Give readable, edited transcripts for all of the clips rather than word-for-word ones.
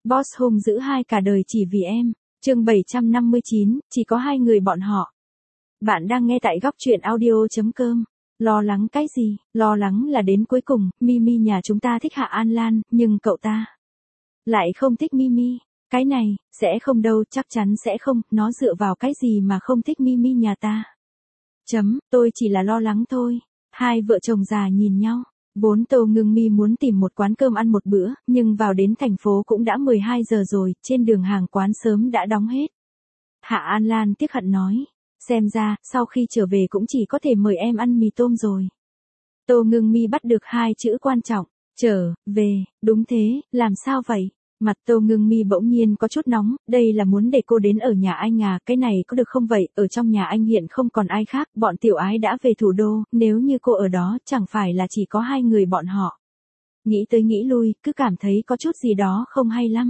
Boss hung dữ hai cả đời chỉ vì em. Chương 759, chỉ có hai người bọn họ. Bạn đang nghe tại góc truyện audio.com. Lo lắng cái gì? Lo lắng là đến cuối cùng, Mimi nhà chúng ta thích Hạ An Lan, nhưng cậu ta lại không thích Mimi. Cái này, sẽ không đâu, chắc chắn sẽ không, nó dựa vào cái gì mà không thích Mimi nhà ta. Tôi chỉ là lo lắng thôi. Hai vợ chồng già nhìn nhau. Vốn Tô Ngưng Mi muốn tìm một quán cơm ăn một bữa, nhưng vào đến thành phố cũng đã 12 giờ rồi, trên đường hàng quán sớm đã đóng hết. Hạ An Lan tiếc hận nói, xem ra, sau khi trở về cũng chỉ có thể mời em ăn mì tôm rồi. Tô Ngưng Mi bắt được hai chữ quan trọng, trở về, đúng thế, làm sao vậy? Mặt Tô Ngưng Mi bỗng nhiên có chút nóng, đây là muốn để cô đến ở nhà anh à, cái này có được không vậy, ở trong nhà anh hiện không còn ai khác, bọn tiểu ái đã về thủ đô, nếu như cô ở đó, chẳng phải là chỉ có hai người bọn họ. Nghĩ tới nghĩ lui, cứ cảm thấy có chút gì đó không hay lắm.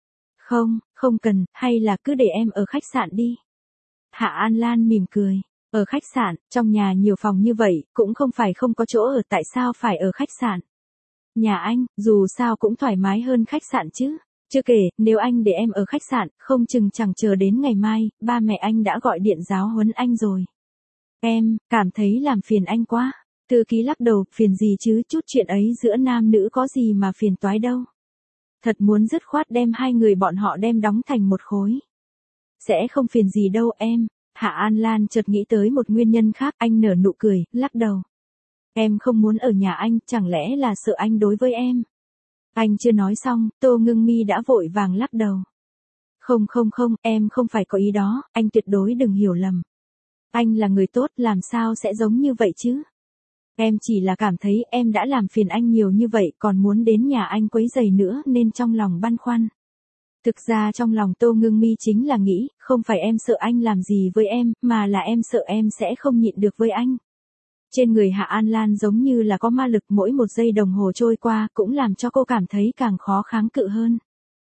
Không cần, hay là cứ để em ở khách sạn đi. Hạ An Lan mỉm cười, ở khách sạn, trong nhà nhiều phòng như vậy, cũng không phải không có chỗ ở, tại sao phải ở khách sạn? Nhà anh, dù sao cũng thoải mái hơn khách sạn chứ. Chưa kể, nếu anh để em ở khách sạn, không chừng chẳng chờ đến ngày mai, ba mẹ anh đã gọi điện giáo huấn anh rồi. Em, cảm thấy làm phiền anh quá. Thư ký lắc đầu, phiền gì chứ, chút chuyện ấy giữa nam nữ có gì mà phiền toái đâu. Thật muốn dứt khoát đem hai người bọn họ đem đóng thành một khối. Sẽ không phiền gì đâu em. Hạ An Lan chợt nghĩ tới một nguyên nhân khác, anh nở nụ cười, lắc đầu. Em không muốn ở nhà anh, chẳng lẽ là sợ anh đối với em? Anh chưa nói xong, Tô Ngưng Mi đã vội vàng lắc đầu. Không, em không phải có ý đó, anh tuyệt đối đừng hiểu lầm. Anh là người tốt, làm sao sẽ giống như vậy chứ? Em chỉ là cảm thấy em đã làm phiền anh nhiều như vậy, còn muốn đến nhà anh quấy rầy nữa nên trong lòng băn khoăn. Thực ra trong lòng Tô Ngưng Mi chính là nghĩ, không phải em sợ anh làm gì với em, mà là em sợ em sẽ không nhịn được với anh. Trên người Hạ An Lan giống như là có ma lực, mỗi một giây đồng hồ trôi qua cũng làm cho cô cảm thấy càng khó kháng cự hơn.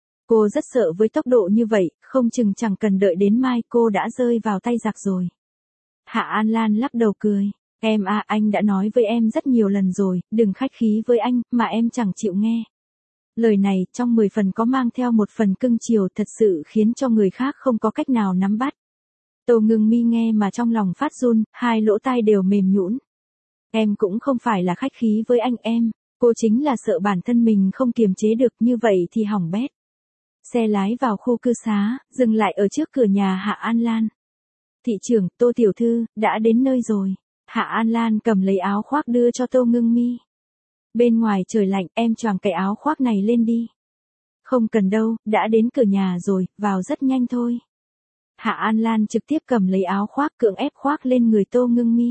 Cô rất sợ với tốc độ như vậy, không chừng chẳng cần đợi đến mai cô đã rơi vào tay giặc rồi. Hạ An Lan lắc đầu cười. Em à, anh đã nói với em rất nhiều lần rồi, đừng khách khí với anh, mà em chẳng chịu nghe. Lời này trong 10 phần có mang theo một phần cưng chiều, thật sự khiến cho người khác không có cách nào nắm bắt. Tô Ngưng Mi nghe mà trong lòng phát run, hai lỗ tai đều mềm nhũn. Em cũng không phải là khách khí với anh em, cô chính là sợ bản thân mình không kiềm chế được, như vậy thì hỏng bét. Xe lái vào khu cư xá, dừng lại ở trước cửa nhà Hạ An Lan. Thị trưởng, Tô tiểu thư, đã đến nơi rồi. Hạ An Lan cầm lấy áo khoác đưa cho Tô Ngưng Mi. Bên ngoài trời lạnh, em choàng cái áo khoác này lên đi. Không cần đâu, đã đến cửa nhà rồi, vào rất nhanh thôi. Hạ An Lan trực tiếp cầm lấy áo khoác, cưỡng ép khoác lên người Tô Ngưng Mi.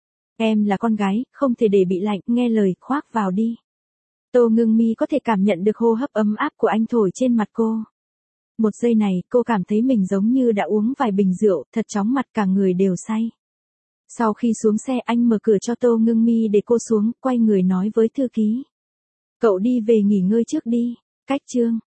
Em là con gái, không thể để bị lạnh, nghe lời, khoác vào đi. Tô Ngưng Mi có thể cảm nhận được hô hấp ấm áp của anh thổi trên mặt cô. Một giây này, cô cảm thấy mình giống như đã uống vài bình rượu, thật chóng mặt, cả người đều say. Sau khi xuống xe, anh mở cửa cho Tô Ngưng Mi để cô xuống, quay người nói với thư ký. Cậu đi về nghỉ ngơi trước đi. Cách chương.